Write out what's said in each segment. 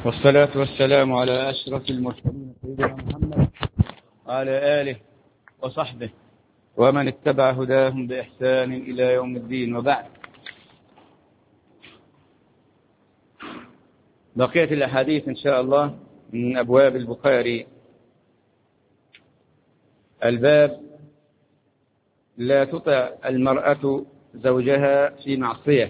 والصلاة والسلام على أشرف المرسلين سيدنا محمد وعلى آله وصحبه ومن اتبع هداهم بإحسان إلى يوم الدين. وبعد، بقية الأحاديث إن شاء الله من أبواب البخاري. الباب: لا تطع المرأة زوجها في معصية.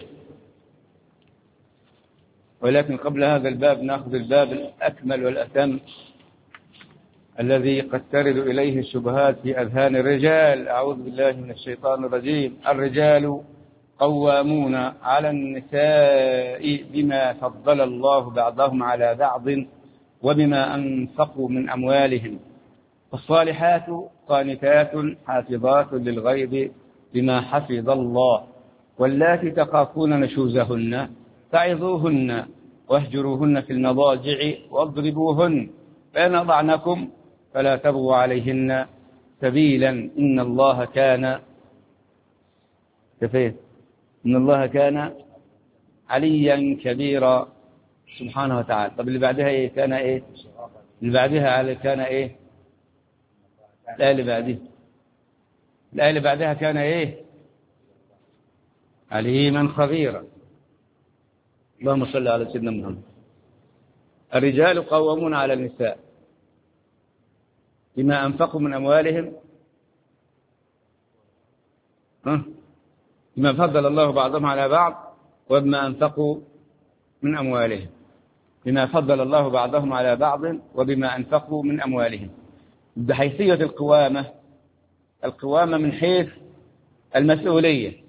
ولكن قبل هذا الباب نأخذ الباب الأكمل والأتم الذي قد ترد إليه الشبهات في أذهان الرجال. أعوذ بالله من الشيطان الرجيم. الرجال قوامون على النساء بما فضل الله بعضهم على بعض وبما أنفقوا من أموالهم، والصالحات قانتات حافظات للغيب بما حفظ الله، واللاتي تخافون نشوزهن فعظوهن واهجروهن في المضاجع واضربوهن، فإن أطعنكم فلا تبغوا عليهن سبيلا إن الله كان عليا كبيرا سبحانه وتعالى. طب اللي بعدها إيه؟ كان إيه؟ اللي بعدها كان إيه؟ الآية اللي بعدها كان إيه؟ عليما خبيرا. اللهم صل على سيدنا محمد. الرجال قوامون على النساء بما أنفقوا من أموالهم، بما فضل الله بعضهم على بعض وبما أنفقوا من أموالهم، بما فضل الله بعضهم على بعض وبما أنفقوا من أموالهم. بحيثية القوامة من حيث المسؤولية،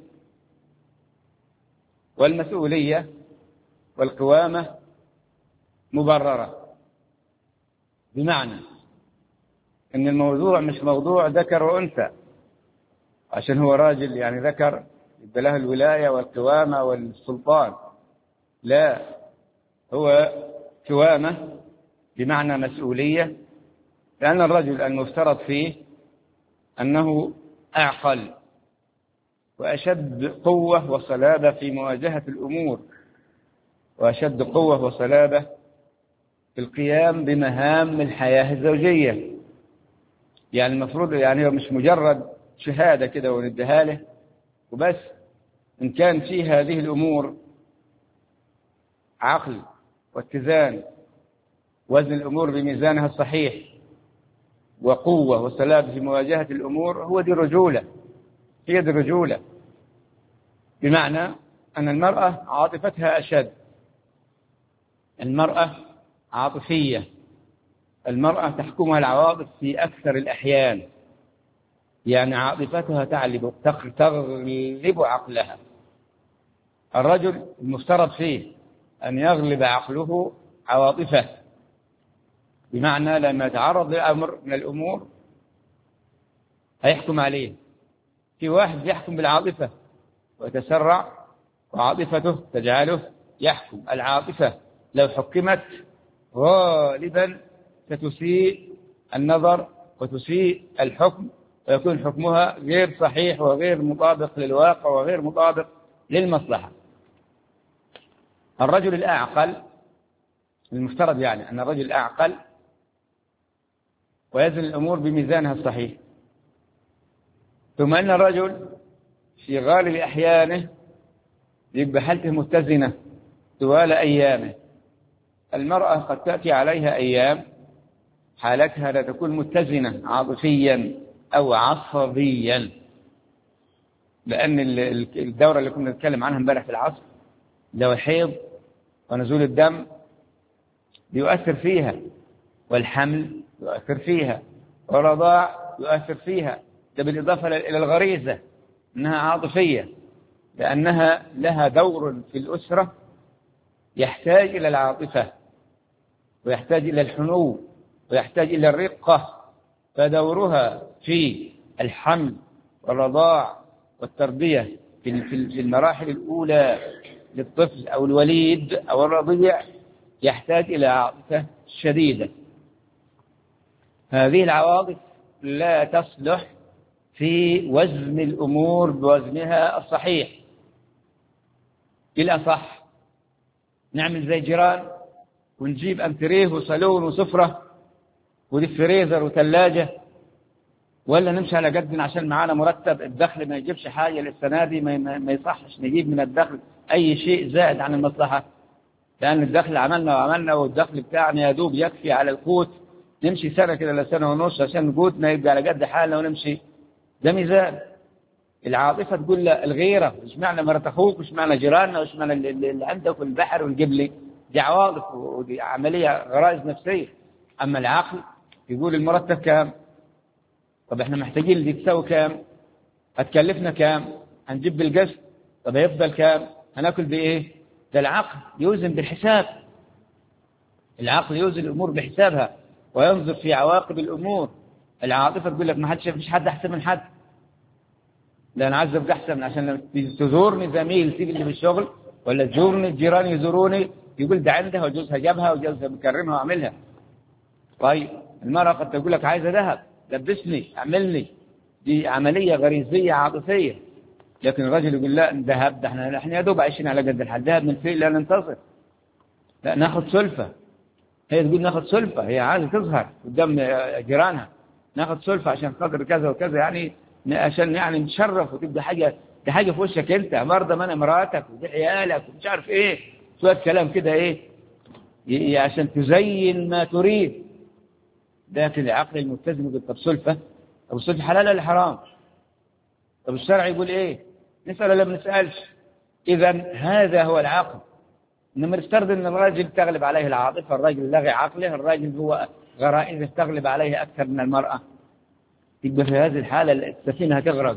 والمسؤولية والقوامة مبررة، بمعنى أن الموضوع مش موضوع ذكر وأنثى عشان هو راجل يعني ذكر يبقى له الولاية والقوامة والسلطان، لا، هو قوامة بمعنى مسؤولية، لأن الرجل المفترض فيه أنه أعقل وأشد قوة وصلابة في مواجهة الأمور، وأشد قوة وصلابة في القيام بمهام الحياة الزوجية. يعني المفروض يعني هو مش مجرد شهادة كده ونديها له وبس. إن كان في هذه الأمور عقل واتزان، وزن الأمور بميزانها الصحيح، وقوة وصلابة في مواجهة الأمور، هو دي الرجولة، هي دي الرجولة. بمعنى أن المرأة عاطفتها أشد، المرأة عاطفية، المرأة تحكمها العواطف في أكثر الأحيان، يعني عاطفتها تغلب عقلها. الرجل المفترض فيه أن يغلب عقله عواطفه، بمعنى لما يتعرض لأمر من الأمور هيحكم عليه. في واحد يحكم بالعاطفة ويتسرع وعاطفته تجعله يحكم. العاطفة لو حكمت غالبا ستسيء النظر وتسيء الحكم، ويكون حكمها غير صحيح وغير مطابق للواقع وغير مطابق للمصلحة. الرجل الأعقل المفترض يعني أن الرجل الأعقل ويزن الأمور بميزانها الصحيح، ثم أن الرجل في غالب أحيانه يبقى حالته متزنة طوال أيامه. المرأة قد تأتي عليها أيام حالتها لا تكون متزنة عاطفيا أو عصبيا، لأن الدورة اللي كنا نتكلم عنها امبارح في العصر، لو الحيض ونزول الدم بيؤثر فيها، والحمل يؤثر فيها، والرضاع يؤثر فيها، ده بالإضافة إلى الغريزة أنها عاطفية، لأنها لها دور في الأسرة يحتاج إلى العاطفة ويحتاج إلى الحنو ويحتاج إلى الرقة. فدورها في الحمل والرضاع والتربية في المراحل الأولى للطفل أو الوليد أو الرضيع يحتاج إلى عاطفة شديدة. هذه العواطف لا تصلح في وزن الأمور بوزنها الصحيح. الأصح نعمل زي جيران ونجيب أنتريه وصالون وسفرة ودي فريزر وثلاجة، ولا نمشي على قدنا عشان معانا مرتب الدخل ما يجيبش حاجة للسنة دي، ما يصحش نجيب من الدخل أي شيء زائد عن المصلحة، لأن الدخل عملنا والدخل بتاعنا يدوب يكفي على القوت، نمشي سنة كده لسنة ونص عشان قوتنا يبقى على قد حالنا ونمشي. ده ميزان. العاطفة تقول له الغيرة، مش معنى مرات أخوك، مش معنى جيراننا، مش معنى اللي عندك والبحر والجبلي، دي عواطف ودي عملية غرائز نفسية. أما العقل يقول المرتب كام؟ طب احنا محتاجين دي تساوي كام؟ هتكلفنا كام؟ هنجيب بالقسط؟ طب هيفضل كام؟ هناكل بايه؟ ده العقل يوزن بالحساب. العقل يوزن الامور بحسابها وينظر في عواقب الامور. العاطفه تقول لك ما فيش حد احسن من حد، لا انا عايز ابقى احسن عشان لما تزورني زميل تيجي اللي في الشغل، ولا تزورني الجيران يزوروني يقول ده عندها وجوزها جابها وجوزها مكرمها وعملها. طيب المرأة قد تقول لك عايزة ذهب، لبسني، اعملني، دي عملية غريزية عاطفية. لكن الرجل يقول لا ذهب، ده احنا يا دوب عايشين على قد الحال، ذهب من فين؟ لا ننتصر، لا ناخذ سلفة. هي تقول ناخذ سلفة، هي عايزة تظهر قدام جيرانها، ناخذ سلفة عشان خاطر كذا وكذا، يعني عشان يعني نتشرف وتبقى حاجة، دي حاجة في وشك انت، مرضى من مراتك ودي عيالك ومش عارف ايه، شوية كلام كده ايه عشان تزين ما تريد. لكن العقل المتزن يقول طب سلفة، طب السلفة حلال ولا حرام؟ طب الشرع يقول ايه؟ نسأل ولا ما نسألش؟ اذا هذا هو العقل. انما نفترض ان الراجل تغلب عليه العاطفة، الراجل لغي عقله، الراجل هو غرائزه تغلب عليه اكثر من المرأة، يبقى في هذه الحالة السفينة هتغرق.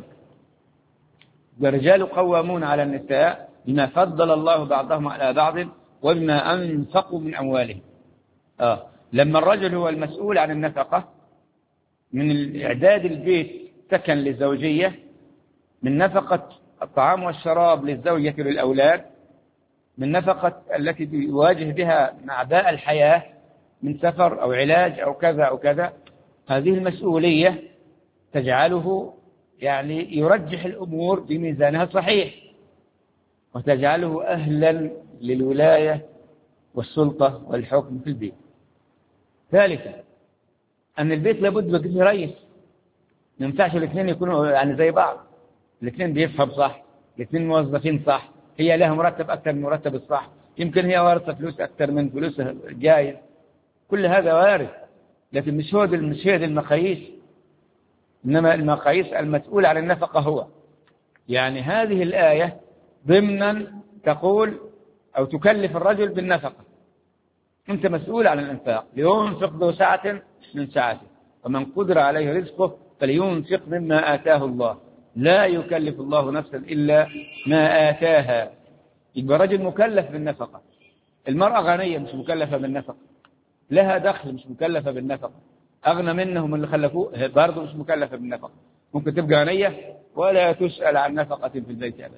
الرجال قوامون على النساء بما فضل الله بعضهم على بعض وبما أنفقوا من أموالهم. لما الرجل هو المسؤول عن النفقة، من إعداد البيت سكن للزوجية، من نفقة الطعام والشراب للزوجة للأولاد، من نفقة التي يواجه بها أعباء الحياة من سفر أو علاج أو كذا أو كذا، هذه المسؤولية تجعله يعني يرجح الأمور بميزانها الصحيح، وتجعله أهلا للولاية والسلطة والحكم في البيت. ثالثا أن البيت لابد يكون فيه رئيس، ما ينفعش الاثنين يكونوا يعني زي بعض، الاثنين بيفهم صح، الاثنين موظفين صح، هي لها مرتب أكثر من مرتب الصح، يمكن هي وارثة فلوس أكثر من فلوسها جايز، كل هذا وارد، لكن مش هي دي المقاييس. إنما المقاييس المسؤول عن النفقة هو. يعني هذه الآية ضمنا تقول أو تكلف الرجل بالنفقة، أنت مسؤول عن الإنفاق، لينفق ذو سعة من سعته ومن قدر عليه رزقه فلينفق مما آتاه الله لا يكلف الله نفسا إلا ما آتاها. يبقى رجل مكلف بالنفقة. المرأة غنية مش مكلفة بالنفقة، لها دخل مش مكلفة بالنفقة، أغنى منهم اللي خلفوه برضه مش مكلفة بالنفقة، ممكن تبقى غنية ولا تسأل عن نفقة في البيت أبدا.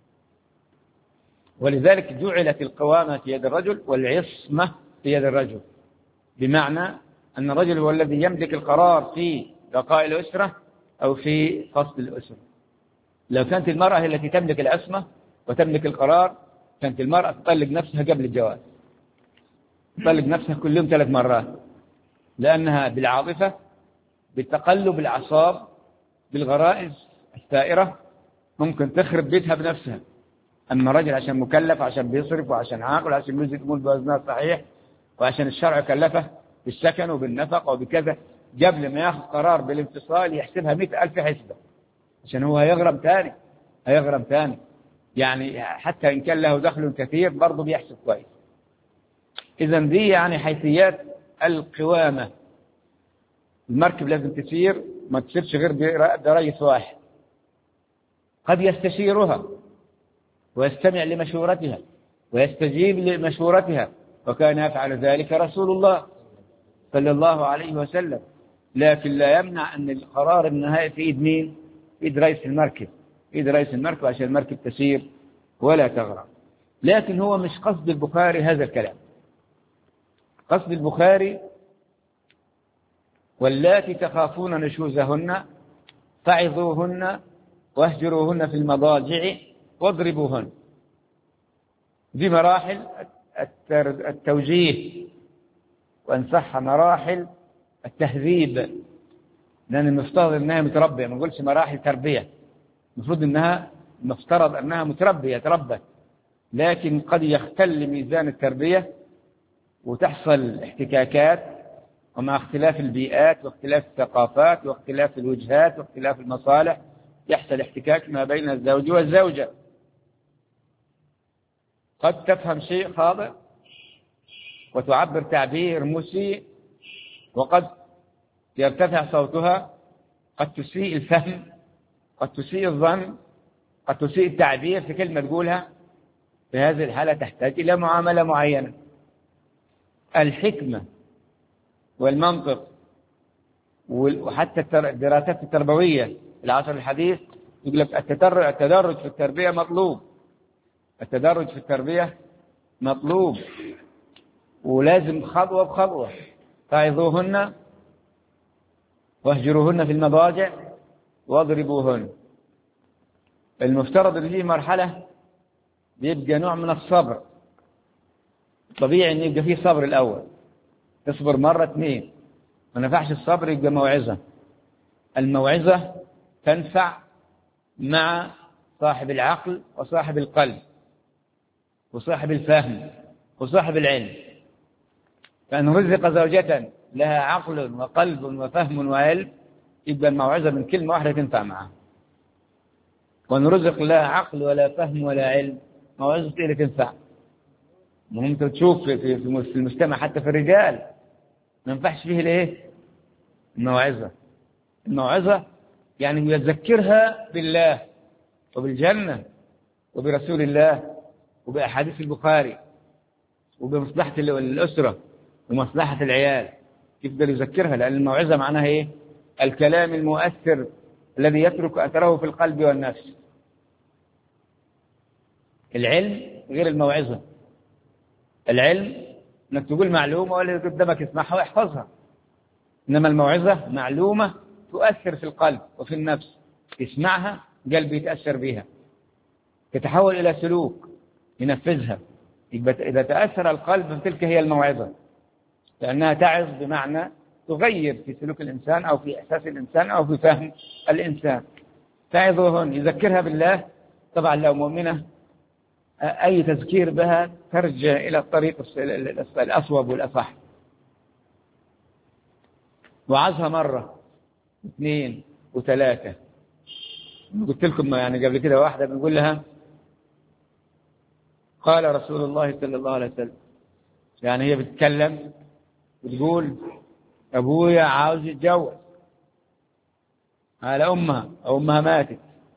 ولذلك جعلت القوامة في يد الرجل والعصمة في يد الرجل، بمعنى أن الرجل هو الذي يملك القرار في بقاء الأسرة أو في فصل الأسرة. لو كانت المرأة هي التي تملك العصمة وتملك القرار، كانت المرأة تطلق نفسها قبل الجواز، تطلق نفسها كل يوم 3 مرات، لأنها بالعاطفة، بالتقلب الأعصاب، بالغرائز الثائرة ممكن تخرب بيتها بنفسها. أما الرجل عشان مكلف، عشان بيصرف وعشان عاقل، عشان يوزن الأمور بوزنها صحيح، وعشان الشرع كلفه بالسكن وبالنفقة وبكذا، قبل ما ياخذ قرار بالانفصال يحسبها 100,000 حسبة، عشان هو هيغرم ثاني يعني حتى إن كان له دخل كثير برضه بيحسب كويس. إذا دي يعني حيثيات القوامة. المركب لازم تسير، ما تسيرش غير برئيس واحد، قد يستشيرها ويستمع لمشورتها ويستجيب لمشورتها، وكان يفعل ذلك رسول الله صلى الله عليه وسلم. لكن لا يمنع أن القرار النهائي في إيد مين؟ في إيد رئيس المركب، في إيد رئيس المركب عشان المركب تسير ولا تغرق. لكن هو مش قصد البخاري هذا الكلام. قصد البخاري واللاتي تخافون نشوزهن فعظوهن واهجروهن في المضاجع واضربوهن. دي مراحل التوجيه وأنصحها مراحل التهذيب، لأن المفترض أنها متربية، ما نقولش مراحل تربية، المفترض أنها متربية تربت، لكن قد يختل ميزان التربية وتحصل احتكاكات، ومع اختلاف البيئات واختلاف الثقافات واختلاف الوجهات واختلاف المصالح يحصل احتكاك ما بين الزوج والزوجة. قد تفهم شيء خاطئ وتعبر تعبير مسيء، وقد يرتفع صوتها، قد تسيء الفهم، قد تسيء الظن، قد تسيء التعبير في كلمة تقولها. في هذه الحالة تحتاج إلى معاملة معينة. الحكمة والمنطق وحتى الدراسات التربوية في العصر الحديث يقول لك التدرج في التربية مطلوب، التدرج في التربية مطلوب، ولازم خطوة بخطوة. فاعظوهن واهجروهن في المضاجع واضربوهن. المفترض ان فيه مرحلة بيبقى نوع من الصبر، طبيعي ان يبقى فيه صبر الأول، تصبر مرة اثنين، ما نفعش الصبر يبقى موعظة. الموعظة تنفع مع صاحب العقل وصاحب القلب وصاحب الفهم وصاحب العلم. فإن رزق زوجة لها عقل وقلب وفهم وعلم يبقى الموعظة من كلمة واحدة تنفع معها. وإن رزق لا عقل ولا فهم ولا علم موعظة إيه اللي تنفع؟ مهم تشوف في المجتمع حتى في الرجال ما ينفعش فيه الايه؟ الموعظة يعني يذكرها بالله وبالجنة وبرسول الله وبأحاديث البخاري وبمصلحة الأسرة ومصلحة العيال، يفضل يذكرها، لأن الموعظة معناها ايه؟ الكلام المؤثر الذي يترك أثره في القلب والنفس. العلم غير الموعظة. العلم انك تقول معلومة واللي قدامك يسمعها ويحفظها، انما الموعظة معلومة تؤثر في القلب وفي النفس، يسمعها قلبه يتأثر بها، تتحول إلى سلوك ينفذها. إذا تأثر القلب فتلك هي الموعظة، لأنها تعظ بمعنى تغير في سلوك الإنسان أو في إحساس الإنسان أو في فهم الإنسان. تعظهن يذكرها بالله. طبعا لو مؤمنة أي تذكير بها ترجع إلى الطريق الأصوب والأصح. وعظها مرة اثنين وثلاثة. قلت لكم يعني قبل كده واحدة بنقول لها قال رسول الله صلى الله عليه وسلم، يعني هي بتتكلم بتقول أبويا عاوز يتجوز على أمها أو أمها ماتت،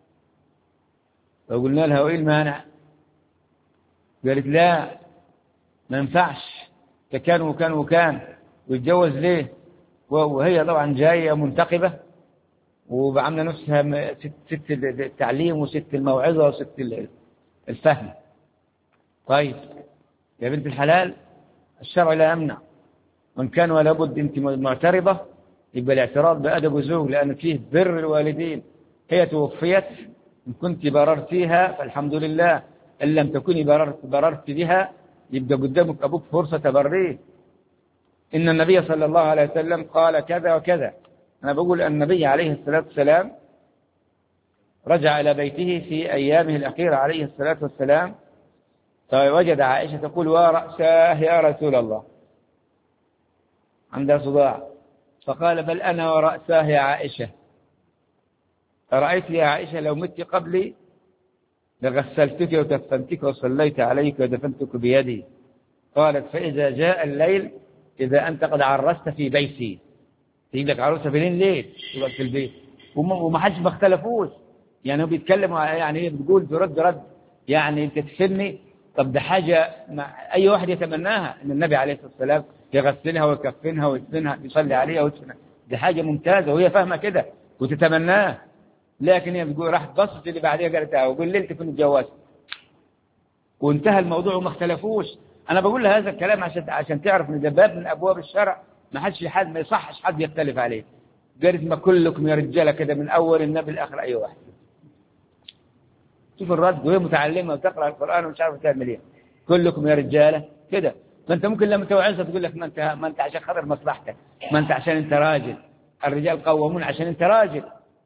فقلنا لها وإيه المانع؟ قالت لا ما ينفعش، كان وكان ويتجوز ليه؟ وهي طبعا جاية منتقبة وبعمل نفسها ست التعليم وست الموعظة وست الفهم. طيب يا بنت الحلال الشرع لا يمنع، وإن كان ولا بد أنت معترضة يبقى الاعتراض بأدب الزوج، لأن فيه بر الوالدين. هي توفيت، إن كنت بررتيها فالحمد لله، إن لم تكوني بررت بها يبقى قدامك أبوك فرصة تبريه. إن النبي صلى الله عليه وسلم قال كذا وكذا. أنا بقول أن النبي عليه الصلاة والسلام رجع إلى بيته في أيامه الأخيرة عليه الصلاة والسلام، فوجد عائشة تقول ورأساه يا رسول الله، عندها صداع، فقال بل أنا ورأساه يا عائشة، أرأيت يا عائشة لو مت قبلي لغسلتك وكفنتك وصليت عليك ودفنتك بيدي. قالت فإذا جاء الليل إذا أنت قد عرست في بيتي، تجيب لك عروسة بالليل تبقى في البيت، وما حدش ما اختلفوش، يعني هو بيتكلموا، يعني هي بتقول برد يعني انت تفهمني. طب ده حاجة أي واحد يتمناها إن النبي عليه الصلاة والسلام يغسلها ويكفنها ويدفنها يصلي عليها ويدفنها، دي حاجة ممتازة وهي فاهمة كده وتتمناه. لكن هي بتقول راح بصت اللي بعديها قالت وبالليل تكون اتجوزت، وانتهى الموضوع وما اختلفوش. أنا بقول هذا الكلام عشان تعرف إن ده باب من أبواب الشرع ما يصحش حد يختلف عليه. قالت ما كلكم يا رجالة كده من أول النبي لآخر أي واحد. شوف الرد، وهي متعلمة وتقرأ القرآن ومش عارفة تعمل ايه. كلكم يا رجالة كده، فأنت ممكن لما توعظها تقول لك ما أنت عشان خاطر مصلحتك، ما أنت عشان أنت راجل، الرجال قوامون عشان أنت راجل.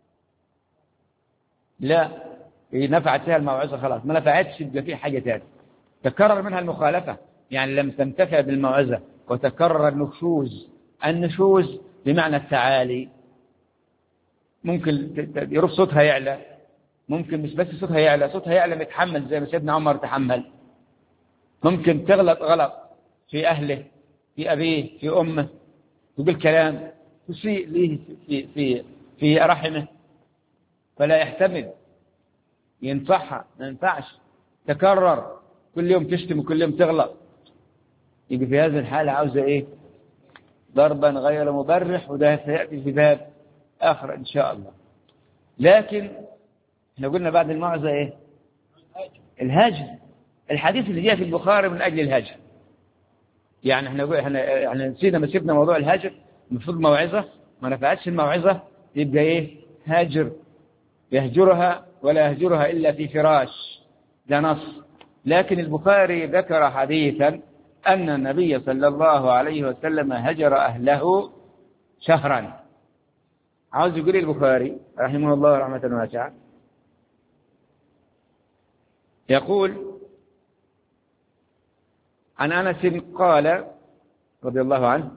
لا، نفعت فيها الموعظة خلاص، ما نفعتش يبقى في حاجة تانية. تكرر منها المخالفة، يعني لم تنتفع بالموعظة وتكرر النشوز بمعنى التعالي. ممكن يرفع صوتها يعلى، ممكن مش بس صوتها يعلى، صوتها يعلى متحمل زي ما سيدنا عمر تحمل. ممكن تغلط غلط في أهله، في أبيه، في أمه، تقول كلام تسيء له في رحمه، فلا يحتمل، ينصحها ما ينفعش. تكرر كل يوم تشتم وكل يوم تغلط، يجي في هذه الحالة عاوزة إيه؟ ضربا غير مبرح، وده سيأتي في باب آخر إن شاء الله. لكن احنا قلنا بعد الموعظة إيه؟ الهجر. الحديث اللي جاء في البخاري من أجل الهجر، يعني احنا نسينا، ما سيبنا موضوع الهجر. المفروض موعظة ما نفعتش الموعظة يبقى إيه؟ هجر، يهجرها ولا يهجرها إلا في فراش، ده نص. لكن البخاري ذكر حديثا أن النبي صلى الله عليه وسلم هجر أهله شهرا. عاوز يقول البخاري رحمه الله رحمة واسعة، يقول عن أنس قال رضي الله عنه: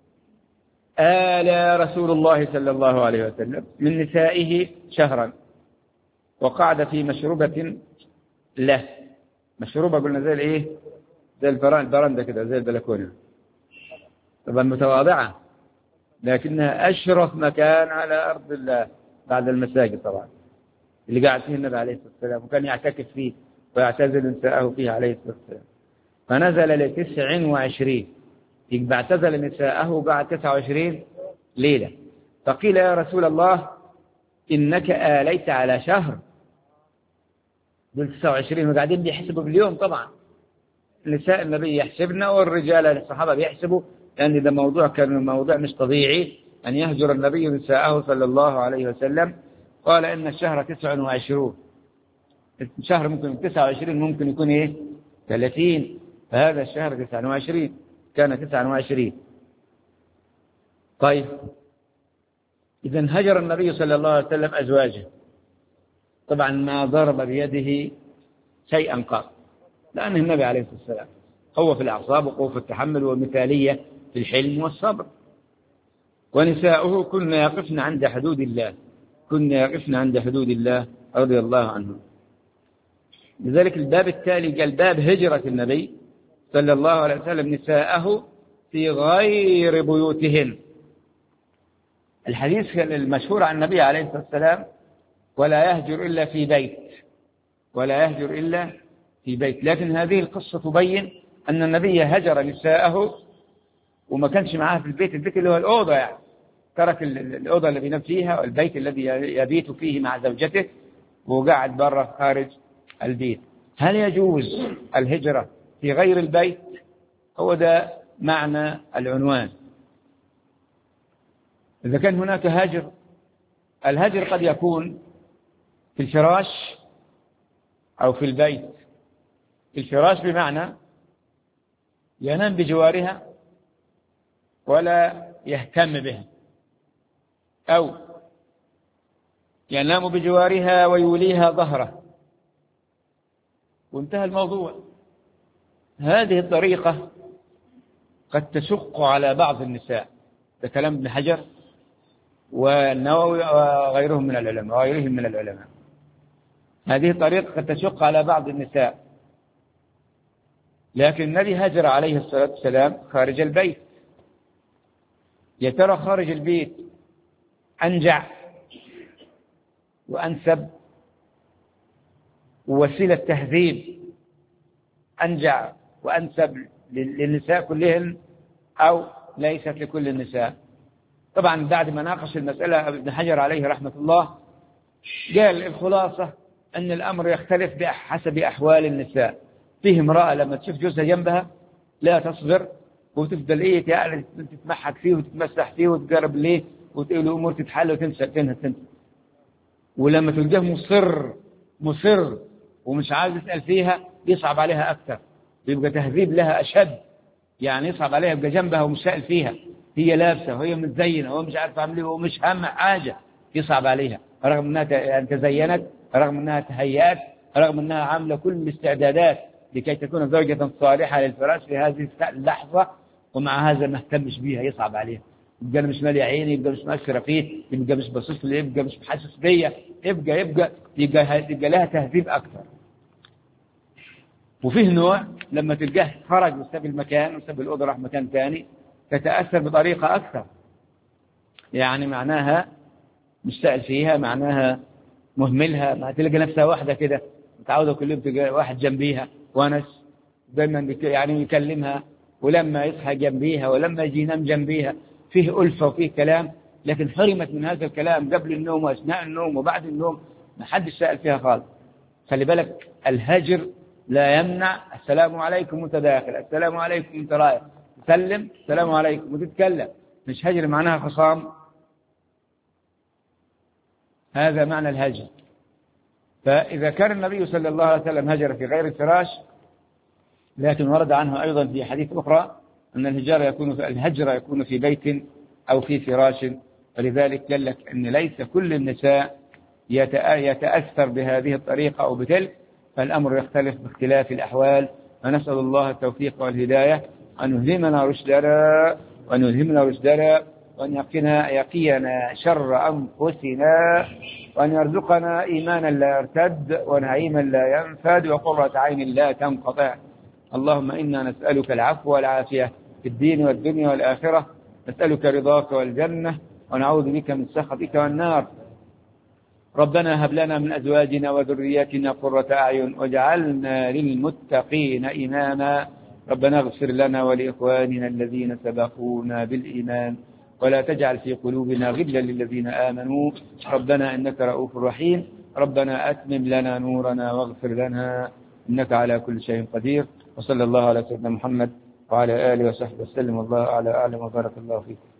آل رسول الله صلى الله عليه وسلم من نسائه شهرا، وقعد في مشروبة له. مشروبة قلنا زي الايه؟ زي البرندة كده، زي البلكونة، طبعا متواضعة، لكنها أشرف مكان على أرض الله بعد المساجد طبعا، اللي قاعد فيه النبي عليه الصلاة والسلام، وكان يعتكف فيه ويعتزل نساءه فيه عليه الصلاة والسلام. فنزل ل29، يبقى اعتزل نساءه بعد 29 ليلة. فقيل: يا رسول الله إنك آليت على شهر. دول 29 وقاعدين بيحسبوا باليوم طبعا، نساء النبي يحسبنا والرجال الصحابة بيحسبوا، لأن ده موضوع كان موضوع مش طبيعي أن يهجر النبي نساءه صلى الله عليه وسلم. قال إن الشهر 29، الشهر ممكن 29 ممكن يكون إيه 30، فهذا الشهر 29 كان 29. طيب إذن هجر النبي صلى الله عليه وسلم أزواجه، طبعا ما ضرب بيده شيئا قط، لأن النبي عليه الصلاة والسلام قوة في الأعصاب وقوة في التحمل ومثالية في الحلم والصبر. ونساؤه كن يقفن عند حدود الله، كن يقفن عند حدود الله رضي الله عنه. لذلك الباب التالي قال: باب هجرة النبي صلى الله عليه وسلم نساءه في غير بيوتهن. الحديث المشهور عن النبي عليه الصلاة والسلام: ولا يهجر إلا في بيت، ولا يهجر إلا في بيت. لكن هذه القصة تبين أن النبي هجر نساءه وما كانش معها في البيت، البيت اللي هو الأوضة، يعني ترك الأوضة اللي بينام فيها والبيت الذي يبيت فيه مع زوجته وقعد برا خارج البيت. هل يجوز الهجرة في غير البيت؟ هو ده معنى العنوان. إذا كان هناك هجر، الهجر قد يكون في الفراش أو في البيت. في الفراش بمعنى ينام بجوارها ولا يهتم بها، أو ينام بجوارها ويوليها ظهره وانتهى الموضوع. هذه الطريقة قد تشق على بعض النساء، ده كلام ابن حجر والنووي وغيرهم من العلماء. هذه الطريقة قد تشق على بعض النساء، لكن النبي هجر عليه الصلاة والسلام خارج البيت. يا ترى خارج البيت أنجع وأنسب ووسيلة تهذيب، أنجع وأنسب للنساء كلهن أو ليست لكل النساء؟ طبعا بعد ما ناقش المسألة ابن حجر عليه رحمة الله قال الخلاصة أن الأمر يختلف بحسب أحوال النساء. فيه امرأة لما تشوف جوزها جنبها لا تصبر وتفضل إيه يعني تتمحك فيه وتتمسح فيه وتقرب ليه وتقول أمور تتحل وتنسى. ولما تلقاه مصر ومش عايز يسأل فيها يصعب عليها أكثر، يبقى تهذيب لها أشد، يعني يصعب عليها يبقى جنبها ومش سائل فيها، هي لابسة وهي متزينة وهو مش عارف عامل ايه ومش هم حاجة، يصعب عليها رغم انها تزينت، رغم انها تهيأت، رغم انها عاملة كل الاستعدادات لكي تكون زوجة صالحة للفراش في هذه اللحظة، ومع هذا ما اهتمش بيها، يصعب عليها. يبقى انا مش مالي عيني، يبقى مش مأثرة فيه، يبقى مش باصص لي، يبقى مش حاسس بيا، يبقى لها تهذيب اكثر. وفيه نوع لما تلقاه خرج وساب المكان وساب الأوضة راح مكان ثاني تتأثر بطريقة أكثر، يعني معناها مش سائل فيها، معناها مهملها، ما تلقى نفسها واحدة كده متعودة كل يوم تلقى واحد جنبيها ونس دايما يعني يكلمها، ولما يصحى جنبيها ولما يجي ينام جنبيها فيه ألفة وفيه كلام، لكن حرمت من هذا الكلام قبل النوم وأثناء النوم وبعد النوم، ما حدش سائل فيها خالص. خلي بالك الهجر لا يمنع السلام عليكم وانت داخل، السلام عليكم وانت رايح، تسلم السلام عليكم وتتكلم، مش هجر معناها خصام. هذا معنى الهجر. فإذا كان النبي صلى الله عليه وسلم هجر في غير الفراش، لكن ورد عنه أيضا في حديث أخرى أن الهجر يكون في بيت أو في فراش، ولذلك قال لك أن ليس كل النساء يتأثر بهذه الطريقة أو بتلك، فالأمر يختلف باختلاف الأحوال. ونسأل الله التوفيق والهداية، أن يلهمنا رشدنا وأن يقينا شر أنفسنا، وأن يرزقنا إيمانا لا يرتد ونعيما لا ينفد وقرة عين لا تنقطع. اللهم إنا نسألك العفو والعافية في الدين والدنيا والآخرة، نسألك رضاك والجنة ونعوذ بك من سخطك والنار. ربنا هب لنا من أزواجنا وذرياتنا قرة أعين واجعلنا للمتقين إماما. ربنا اغفر لنا ولإخواننا الذين سبقونا بالإيمان ولا تجعل في قلوبنا غلا للذين آمنوا ربنا إنك رؤوف رحيم. ربنا أتمم لنا نورنا واغفر لنا إنك على كل شيء قدير. وصلى الله على سيدنا محمد وعلى آله وصحبه وسلم، والله أعلم وبارك الله فيكم.